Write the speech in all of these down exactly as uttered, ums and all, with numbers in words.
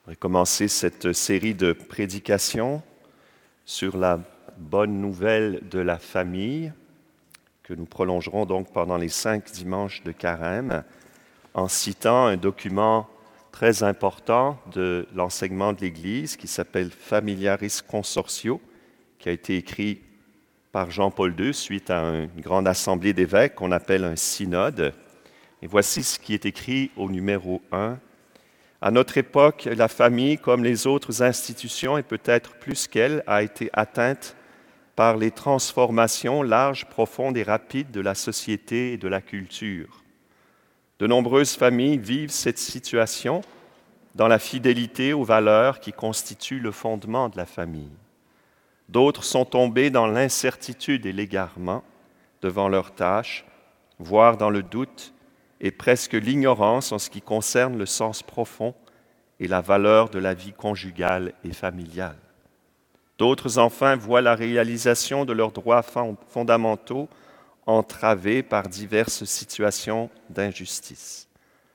On va commencer cette série de prédications sur la bonne nouvelle de la famille que nous prolongerons donc pendant les cinq dimanches de Carême en citant un document très important de l'enseignement de l'Église qui s'appelle Familiaris Consortio, qui a été écrit par Jean-Paul deux suite à une grande assemblée d'évêques qu'on appelle un synode. Et voici ce qui est écrit au numéro un. À notre époque, la famille, comme les autres institutions, et peut-être plus qu'elle, a été atteinte par les transformations larges, profondes et rapides de la société et de la culture. De nombreuses familles vivent cette situation dans la fidélité aux valeurs qui constituent le fondement de la famille. D'autres sont tombées dans l'incertitude et l'égarement devant leurs tâches, voire dans le doute et presque l'ignorance en ce qui concerne le sens profond et la valeur de la vie conjugale et familiale. D'autres, enfin, voient la réalisation de leurs droits fondamentaux entravée par diverses situations d'injustice.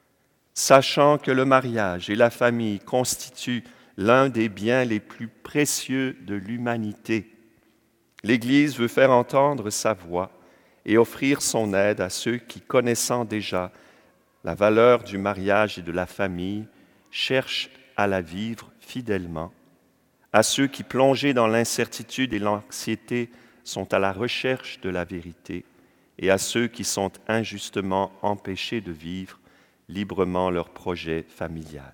Sachant que le mariage et la famille constituent l'un des biens les plus précieux de l'humanité, l'Église veut faire entendre sa voix et offrir son aide à ceux qui, connaissant déjà la valeur du mariage et de la famille, cherchent à la vivre fidèlement, à ceux qui, plongés dans l'incertitude et l'anxiété, sont à la recherche de la vérité, et à ceux qui sont injustement empêchés de vivre librement leur projet familial.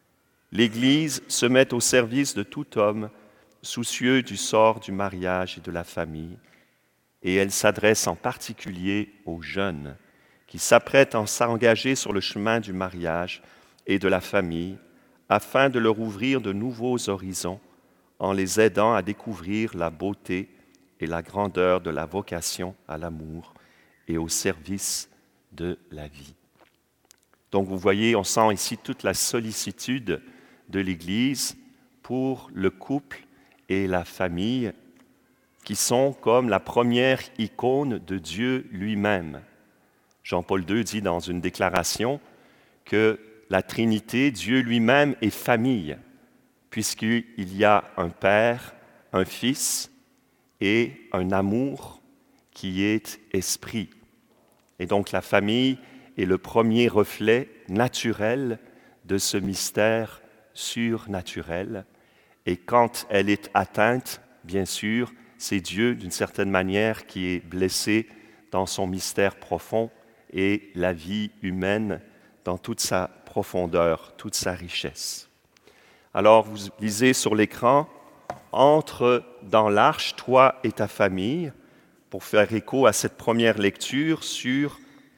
L'Église se met au service de tout homme soucieux du sort du mariage et de la famille, et elle s'adresse en particulier aux jeunes qui s'apprêtent à s'engager sur le chemin du mariage et de la famille afin de leur ouvrir de nouveaux horizons en les aidant à découvrir la beauté et la grandeur de la vocation à l'amour et au service de la vie. Donc vous voyez, on sent ici toute la sollicitude de l'Église pour le couple et la famille qui sont comme la première icône de Dieu lui-même. Jean-Paul deux dit dans une déclaration que la Trinité, Dieu lui-même, est famille, puisqu'il y a un Père, un Fils et un amour qui est esprit. Et donc la famille est le premier reflet naturel de ce mystère surnaturel. Et quand elle est atteinte, bien sûr, c'est Dieu, d'une certaine manière, qui est blessé dans son mystère profond et la vie humaine dans toute sa profondeur, toute sa richesse. Alors, vous lisez sur l'écran, « Entre dans l'arche, toi et ta famille », pour faire écho à cette première lecture sur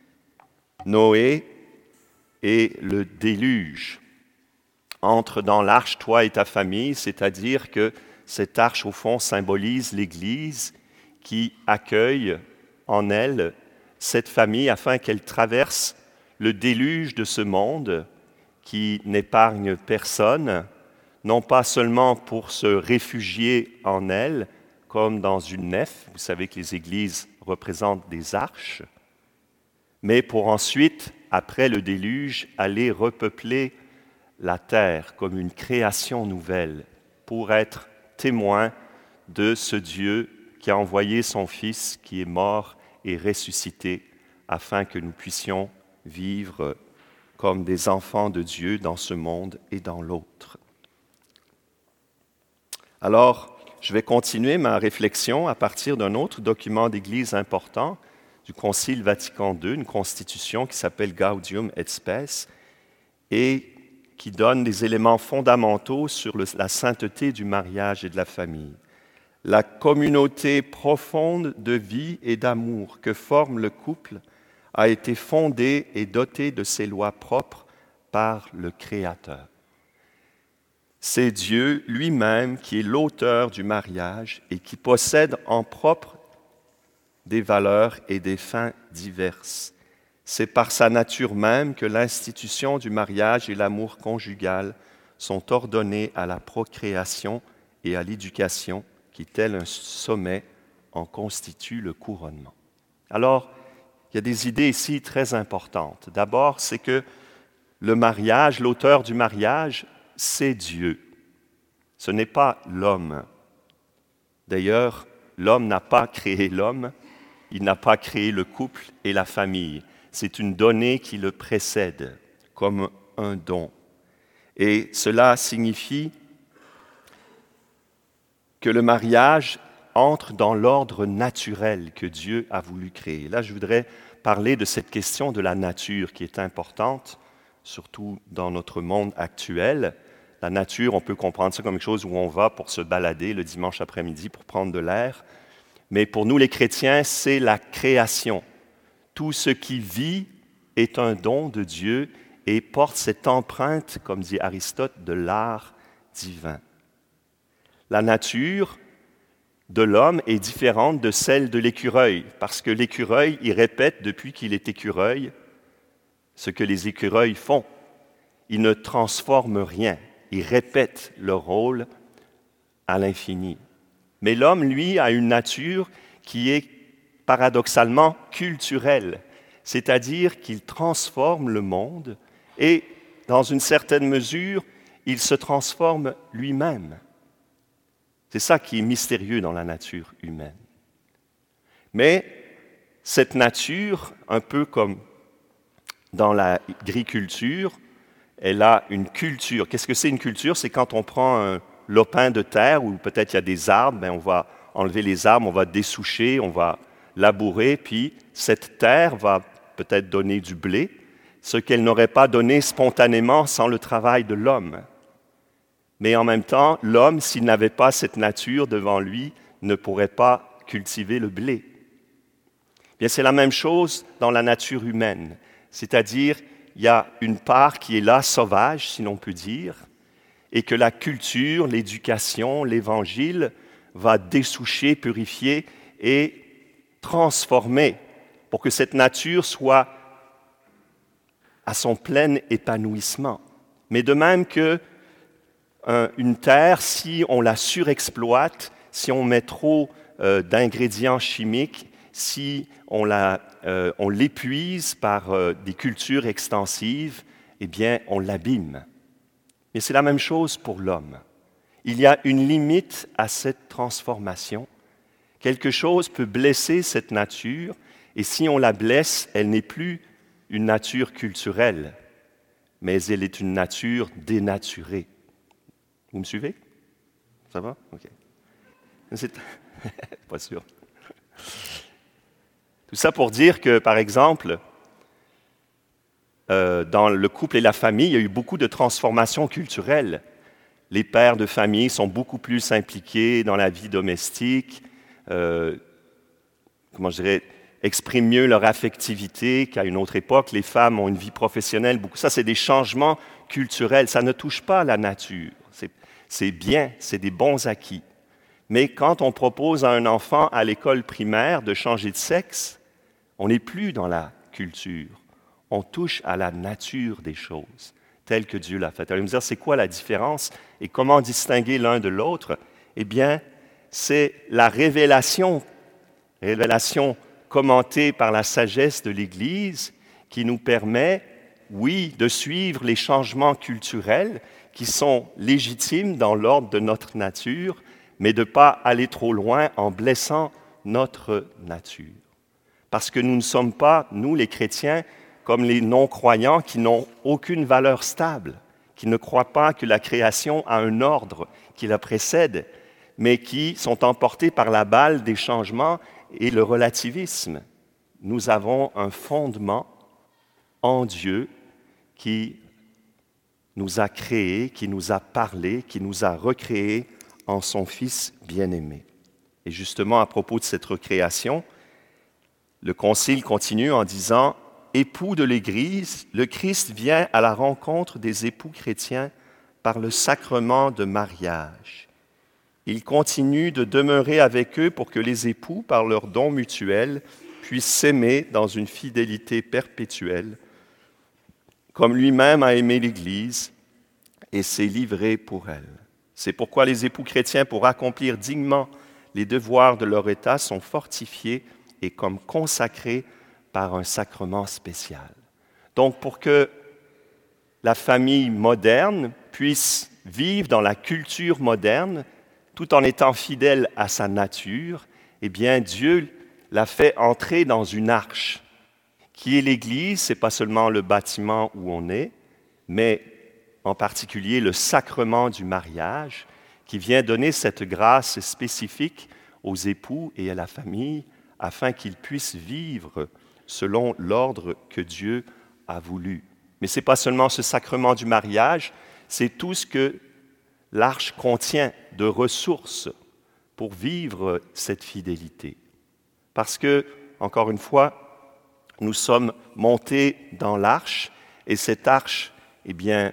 Noé et le déluge. Entre dans l'arche, toi et ta famille, c'est-à-dire que cette arche, au fond, symbolise l'Église qui accueille en elle cette famille afin qu'elle traverse le déluge de ce monde qui n'épargne personne, non pas seulement pour se réfugier en elle, comme dans une nef, vous savez que les églises représentent des arches, mais pour ensuite, après le déluge, aller repeupler la terre comme une création nouvelle, pour être témoin de ce Dieu qui a envoyé son Fils, qui est mort et ressuscité, afin que nous puissions vivre comme des enfants de Dieu dans ce monde et dans l'autre. Alors, je vais continuer ma réflexion à partir d'un autre document d'Église important du Concile Vatican deux, une constitution qui s'appelle Gaudium et Spes et qui donne des éléments fondamentaux sur le, la sainteté du mariage et de la famille. La communauté profonde de vie et d'amour que forme le couple a été fondée et dotée de ses lois propres par le Créateur. C'est Dieu lui-même qui est l'auteur du mariage et qui possède en propre des valeurs et des fins diverses. C'est par sa nature même que l'institution du mariage et l'amour conjugal sont ordonnés à la procréation et à l'éducation qui, tel un sommet, en constitue le couronnement. Alors, il y a des idées ici très importantes. D'abord, c'est que le mariage, l'auteur du mariage, c'est Dieu. Ce n'est pas l'homme. D'ailleurs, l'homme n'a pas créé l'homme, il n'a pas créé le couple et la famille. C'est une donnée qui le précède, comme un don. Et cela signifie que le mariage entre dans l'ordre naturel que Dieu a voulu créer. Là, je voudrais parler de cette question de la nature qui est importante, surtout dans notre monde actuel. La nature, on peut comprendre ça comme quelque chose où on va pour se balader le dimanche après-midi, pour prendre de l'air. Mais pour nous, les chrétiens, c'est la création. Tout ce qui vit est un don de Dieu et porte cette empreinte, comme dit Aristote, de l'art divin. La nature de l'homme est différente de celle de l'écureuil, parce que l'écureuil, il répète depuis qu'il est écureuil ce que les écureuils font. Ils ne transforment rien, ils répètent leur rôle à l'infini. Mais l'homme, lui, a une nature qui est paradoxalement culturelle, c'est-à-dire qu'il transforme le monde et, dans une certaine mesure, il se transforme lui-même. C'est ça qui est mystérieux dans la nature humaine. Mais cette nature, un peu comme dans l'agriculture, elle a une culture. Qu'est-ce que c'est une culture? C'est quand on prend un lopin de terre, ou peut-être il y a des arbres, bien on va enlever les arbres, on va dessoucher, on va labourer, puis cette terre va peut-être donner du blé, ce qu'elle n'aurait pas donné spontanément sans le travail de l'homme. Mais en même temps, l'homme, s'il n'avait pas cette nature devant lui, ne pourrait pas cultiver le blé. Bien, c'est la même chose dans la nature humaine, c'est-à-dire il y a une part qui est là, sauvage, si l'on peut dire, et que la culture, l'éducation, l'évangile va dessoucher, purifier et transformer pour que cette nature soit à son plein épanouissement. Mais de même que euh, une terre, si on la surexploite, si on met trop euh, d'ingrédients chimiques, si on, la, euh, on l'épuise par euh, des cultures extensives, eh bien, on l'abîme. Et c'est la même chose pour l'homme. Il y a une limite à cette transformation. Quelque chose peut blesser cette nature, et si on la blesse, elle n'est plus une nature culturelle, mais elle est une nature dénaturée. Vous me suivez? Ça va? OK. C'est... Pas sûr. Tout ça pour dire que, par exemple, euh, dans le couple et la famille, il y a eu beaucoup de transformations culturelles. Les pères de famille sont beaucoup plus impliqués dans la vie domestique, euh, comment je dirais, expriment mieux leur affectivité qu'à une autre époque. Les femmes ont une vie professionnelle, beaucoup. Ça, c'est des changements culturels. Ça ne touche pas la nature. C'est, c'est bien, c'est des bons acquis. Mais quand on propose à un enfant à l'école primaire de changer de sexe, on n'est plus dans la culture. On touche à la nature des choses, telle que Dieu l'a faite. Alors, vous me dire, c'est quoi la différence et comment distinguer l'un de l'autre? Eh bien, c'est la révélation, révélation commentée par la sagesse de l'Église qui nous permet, oui, de suivre les changements culturels qui sont légitimes dans l'ordre de notre nature, mais de ne pas aller trop loin en blessant notre nature. Parce que nous ne sommes pas, nous les chrétiens, comme les non-croyants qui n'ont aucune valeur stable, qui ne croient pas que la création a un ordre qui la précède, mais qui sont emportés par la balle des changements et le relativisme. Nous avons un fondement en Dieu qui nous a créés, qui nous a parlé, qui nous a recréés en son Fils bien-aimé. Et justement, à propos de cette recréation, le Concile continue en disant « Époux de l'Église, le Christ vient à la rencontre des époux chrétiens par le sacrement de mariage. Il continue de demeurer avec eux pour que les époux, par leur don mutuel, puissent s'aimer dans une fidélité perpétuelle, comme lui-même a aimé l'Église et s'est livré pour elle. C'est pourquoi les époux chrétiens, pour accomplir dignement les devoirs de leur état, sont fortifiés et comme consacrés par un sacrement spécial. » Donc, pour que la famille moderne puisse vivre dans la culture moderne tout en étant fidèle à sa nature, eh bien Dieu l'a fait entrer dans une arche qui est l'Église. Ce n'est pas seulement le bâtiment où on est, mais en particulier le sacrement du mariage qui vient donner cette grâce spécifique aux époux et à la famille afin qu'ils puissent vivre selon l'ordre que Dieu a voulu. Mais ce n'est pas seulement ce sacrement du mariage, c'est tout ce que l'arche contient de ressources pour vivre cette fidélité. Parce que, encore une fois, nous sommes montés dans l'arche et cette arche, eh bien,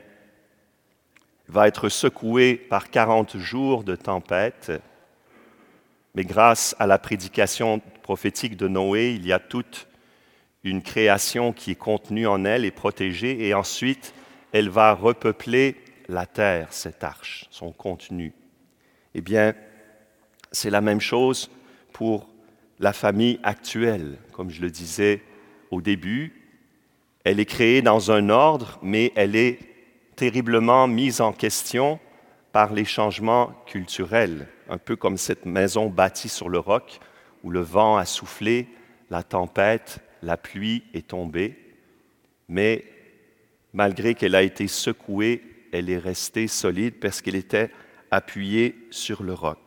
va être secouée par quarante jours de tempête. Mais grâce à la prédication prophétique de Noé, il y a toute une création qui est contenue en elle et protégée, et ensuite, elle va repeupler la terre, cette arche, son contenu. Eh bien, c'est la même chose pour la famille actuelle. Comme je le disais au début, elle est créée dans un ordre, mais elle est terriblement mise en question par les changements culturels, un peu comme cette maison bâtie sur le roc où le vent a soufflé, la tempête, la pluie est tombée, mais malgré qu'elle a été secouée, elle est restée solide parce qu'elle était appuyée sur le roc.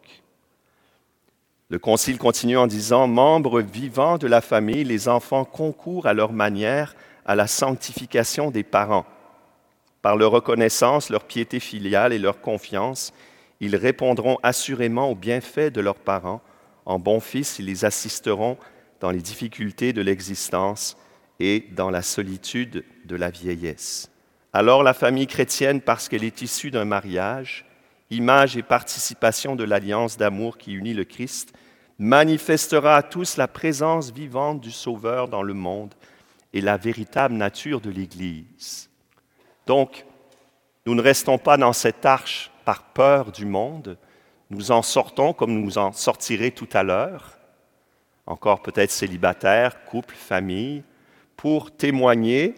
Le Concile continue en disant « Membres vivants de la famille, les enfants concourent à leur manière à la sanctification des parents. Par leur reconnaissance, leur piété filiale et leur confiance, ils répondront assurément aux bienfaits de leurs parents. En bons fils, ils les assisteront dans les difficultés de l'existence et dans la solitude de la vieillesse. Alors la famille chrétienne, parce qu'elle est issue d'un mariage, image et participation de l'alliance d'amour qui unit le Christ, manifestera à tous la présence vivante du Sauveur dans le monde et la véritable nature de l'Église. » Donc, nous ne restons pas dans cette arche par peur du monde, nous en sortons comme nous en sortirons tout à l'heure, encore peut-être célibataires, couples, familles, pour témoigner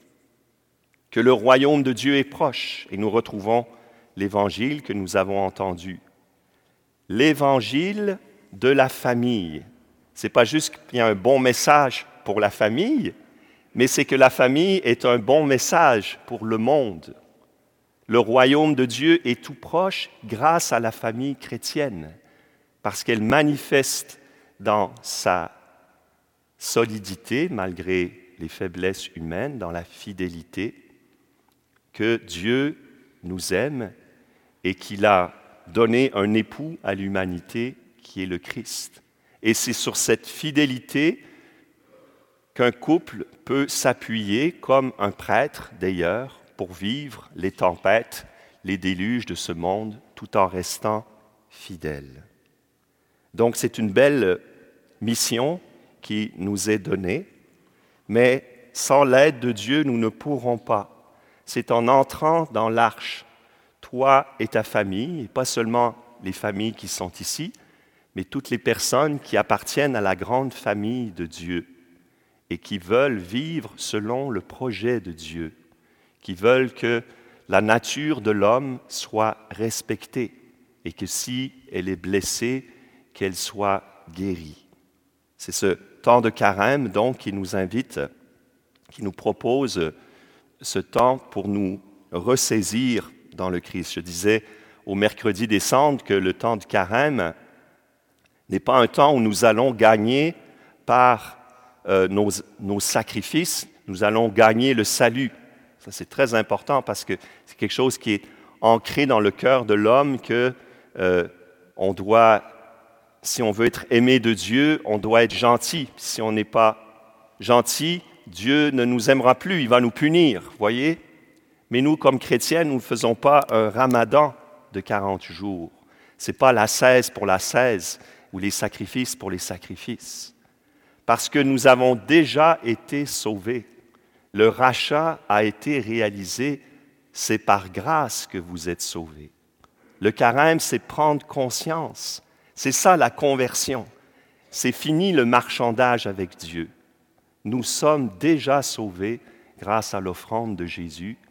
que le royaume de Dieu est proche et nous retrouvons l'évangile que nous avons entendu. L'évangile de la famille. Ce n'est pas juste qu'il y a un bon message pour la famille, mais c'est que la famille est un bon message pour le monde. Le royaume de Dieu est tout proche grâce à la famille chrétienne, parce qu'elle manifeste dans sa solidité, malgré les faiblesses humaines, dans la fidélité, que Dieu nous aime et qu'il a donné un époux à l'humanité qui est le Christ. Et c'est sur cette fidélité qu'un couple peut s'appuyer, comme un prêtre d'ailleurs, pour vivre les tempêtes, les déluges de ce monde, tout en restant fidèle. Donc c'est une belle mission qui nous est donnée, mais sans l'aide de Dieu, nous ne pourrons pas. C'est en entrant dans l'arche, toi et ta famille, et pas seulement les familles qui sont ici, mais toutes les personnes qui appartiennent à la grande famille de Dieu et qui veulent vivre selon le projet de Dieu, qui veulent que la nature de l'homme soit respectée et que si elle est blessée, qu'elle soit guérie. C'est ce temps de carême, donc, qui nous invite, qui nous propose ce temps pour nous ressaisir dans le Christ. Je disais au mercredi des cendres que le temps du carême n'est pas un temps où nous allons gagner par euh, nos, nos sacrifices, nous allons gagner le salut. Ça, c'est très important parce que c'est quelque chose qui est ancré dans le cœur de l'homme que euh, on doit, si on veut être aimé de Dieu, on doit être gentil. Si on n'est pas gentil, Dieu ne nous aimera plus, il va nous punir, voyez? Mais nous, comme chrétiens, nous ne faisons pas un ramadan de quarante jours. Ce n'est pas la seize pour la seize ou les sacrifices pour les sacrifices. Parce que nous avons déjà été sauvés. Le rachat a été réalisé, c'est par grâce que vous êtes sauvés. Le carême, c'est prendre conscience. C'est ça la conversion. C'est fini le marchandage avec Dieu. Nous sommes déjà sauvés grâce à l'offrande de Jésus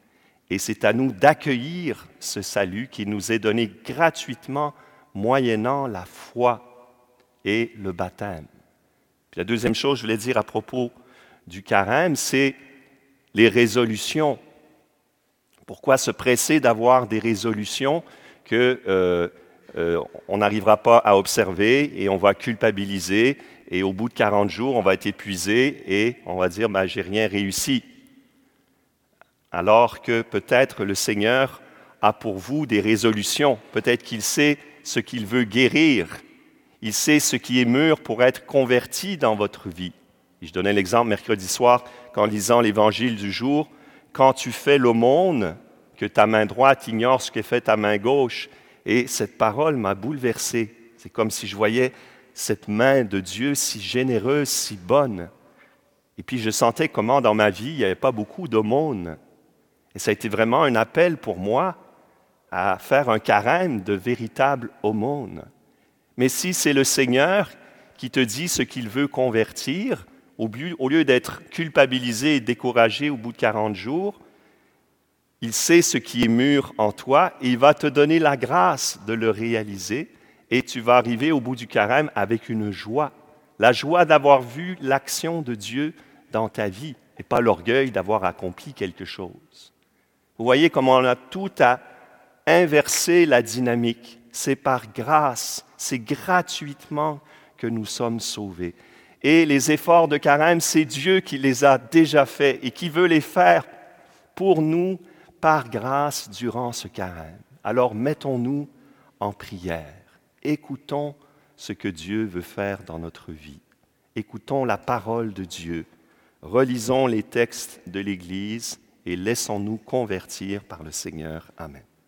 Et c'est à nous d'accueillir ce salut qui nous est donné gratuitement, moyennant la foi et le baptême. Puis la deuxième chose, je voulais dire à propos du carême, c'est les résolutions. Pourquoi se presser d'avoir des résolutions que euh, euh, on n'arrivera pas à observer et on va culpabiliser et au bout de quarante jours, on va être épuisé et on va dire ben, « j'ai rien réussi ». Alors que peut-être le Seigneur a pour vous des résolutions, peut-être qu'il sait ce qu'il veut guérir, il sait ce qui est mûr pour être converti dans votre vie. Et je donnais l'exemple mercredi soir, qu'en lisant l'Évangile du jour, quand tu fais l'aumône, que ta main droite ignore ce que fait ta main gauche. Et cette parole m'a bouleversé. C'est comme si je voyais cette main de Dieu si généreuse, si bonne. Et puis je sentais comment dans ma vie, il n'y avait pas beaucoup d'aumônes. Et ça a été vraiment un appel pour moi à faire un carême de véritable aumône. Mais si c'est le Seigneur qui te dit ce qu'il veut convertir, au lieu d'être culpabilisé et découragé au bout de quarante jours, il sait ce qui est mûr en toi et il va te donner la grâce de le réaliser et tu vas arriver au bout du carême avec une joie. La joie d'avoir vu l'action de Dieu dans ta vie et pas l'orgueil d'avoir accompli quelque chose. Vous voyez comment on a tout à inverser la dynamique. C'est par grâce, c'est gratuitement que nous sommes sauvés. Et les efforts de carême, c'est Dieu qui les a déjà faits et qui veut les faire pour nous par grâce durant ce carême. Alors mettons-nous en prière. Écoutons ce que Dieu veut faire dans notre vie. Écoutons la parole de Dieu. Relisons les textes de l'Église et laissons-nous convertir par le Seigneur. Amen.